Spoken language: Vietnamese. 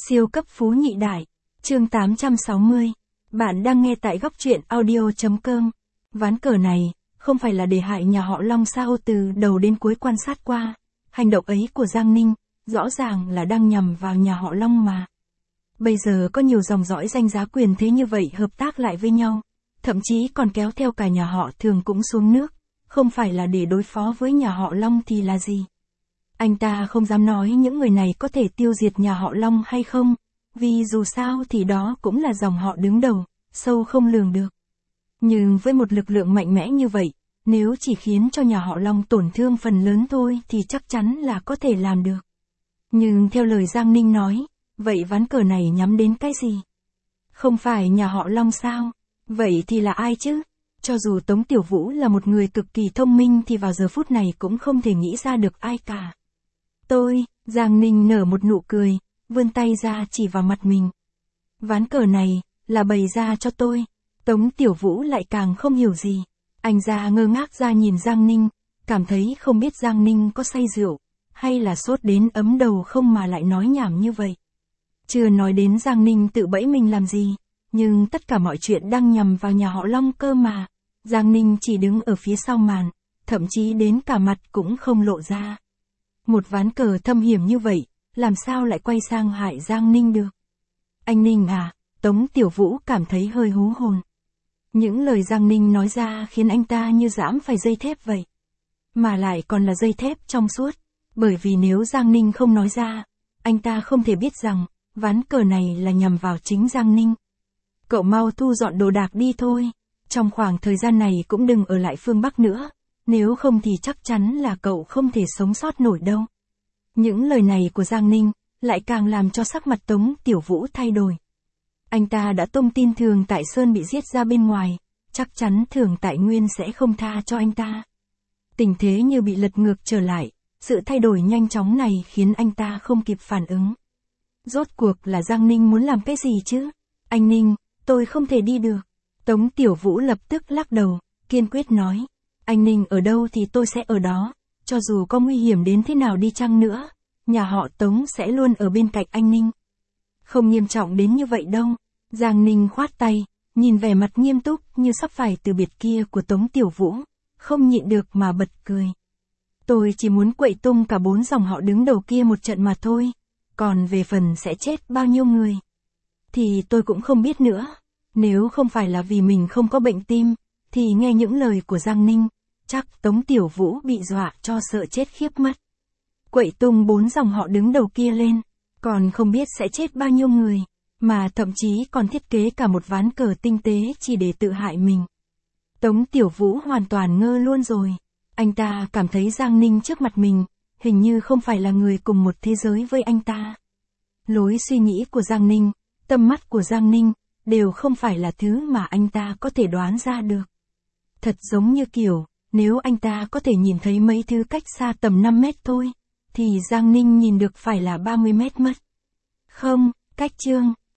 Siêu cấp phú nhị đại. Chương 860. Bạn đang nghe tại góc truyện audio.com. Ván cờ này, không phải là để hại nhà họ Long sao? Từ đầu đến cuối quan sát qua, hành động ấy của Giang Ninh, rõ ràng là đang nhằm vào nhà họ Long mà. Bây giờ có nhiều dòng dõi danh giá quyền thế như vậy hợp tác lại với nhau, thậm chí còn kéo theo cả nhà họ Thường cũng xuống nước, không phải là để đối phó với nhà họ Long thì là gì? Anh ta không dám nói những người này có thể tiêu diệt nhà họ Long hay không, vì dù sao thì đó cũng là dòng họ đứng đầu, sâu không lường được. Nhưng với một lực lượng mạnh mẽ như vậy, nếu chỉ khiến cho nhà họ Long tổn thương phần lớn thôi thì chắc chắn là có thể làm được. Nhưng theo lời Giang Ninh nói, vậy ván cờ này nhắm đến cái gì? Không phải nhà họ Long sao? Vậy thì là ai chứ? Cho dù Tống Tiểu Vũ là một người cực kỳ thông minh thì vào giờ phút này cũng không thể nghĩ ra được ai cả. Giang Ninh nở một nụ cười, vươn tay ra chỉ vào mặt mình. Ván cờ này, là bày ra cho tôi. Tống Tiểu Vũ lại càng không hiểu gì. Anh ra ngơ ngác ra nhìn Giang Ninh, cảm thấy không biết Giang Ninh có say rượu, hay là sốt đến ấm đầu không mà lại nói nhảm như vậy. Chưa nói đến Giang Ninh tự bẫy mình làm gì, nhưng tất cả mọi chuyện đang nhằm vào nhà họ Long cơ mà. Giang Ninh chỉ đứng ở phía sau màn, thậm chí đến cả mặt cũng không lộ ra. Một ván cờ thâm hiểm như vậy, làm sao lại quay sang hại Giang Ninh được? Anh Ninh à? Tống Tiểu Vũ cảm thấy hơi hú hồn. Những lời Giang Ninh nói ra khiến anh ta như giẫm phải dây thép vậy. Mà lại còn là dây thép trong suốt, bởi vì nếu Giang Ninh không nói ra, anh ta không thể biết rằng, ván cờ này là nhằm vào chính Giang Ninh. Cậu mau thu dọn đồ đạc đi thôi, trong khoảng thời gian này cũng đừng ở lại phương Bắc nữa, nếu không thì chắc chắn là cậu không thể sống sót nổi đâu. Những lời này của Giang Ninh, lại càng làm cho sắc mặt Tống Tiểu Vũ thay đổi. Anh ta đã tung tin Thường Tại Sơn bị giết ra bên ngoài, chắc chắn Thường Tại Nguyên sẽ không tha cho anh ta. Tình thế như bị lật ngược trở lại, sự thay đổi nhanh chóng này khiến anh ta không kịp phản ứng. Rốt cuộc là Giang Ninh muốn làm cái gì chứ? Anh Ninh, tôi không thể đi được. Tống Tiểu Vũ lập tức lắc đầu, kiên quyết nói. Anh Ninh ở đâu thì tôi sẽ ở đó, cho dù có nguy hiểm đến thế nào đi chăng nữa, nhà họ Tống sẽ luôn ở bên cạnh anh Ninh. Không nghiêm trọng đến như vậy đâu. Giang Ninh khoát tay, nhìn vẻ mặt nghiêm túc như sắp phải từ biệt kia của Tống Tiểu Vũ, không nhịn được mà bật cười. Tôi chỉ muốn quậy tung cả 4 dòng họ đứng đầu kia một trận mà thôi, còn về phần sẽ chết bao nhiêu người thì tôi cũng không biết nữa. Nếu không phải là vì mình không có bệnh tim, thì nghe những lời của Giang Ninh, chắc Tống Tiểu Vũ bị dọa cho sợ chết khiếp mất. Quậy tung 4 dòng họ đứng đầu kia lên, còn không biết sẽ chết bao nhiêu người, mà thậm chí còn thiết kế cả một ván cờ tinh tế chỉ để tự hại mình. Tống Tiểu Vũ hoàn toàn ngơ luôn rồi. Anh ta cảm thấy Giang Ninh trước mặt mình, hình như không phải là người cùng một thế giới với anh ta. Lối suy nghĩ của Giang Ninh, tầm mắt của Giang Ninh, đều không phải là thứ mà anh ta có thể đoán ra được. Thật giống như kiểu, nếu anh ta có thể nhìn thấy mấy thứ cách xa tầm 5 mét thôi, thì Giang Ninh nhìn được phải là 30 mét mất. Không, cách chương.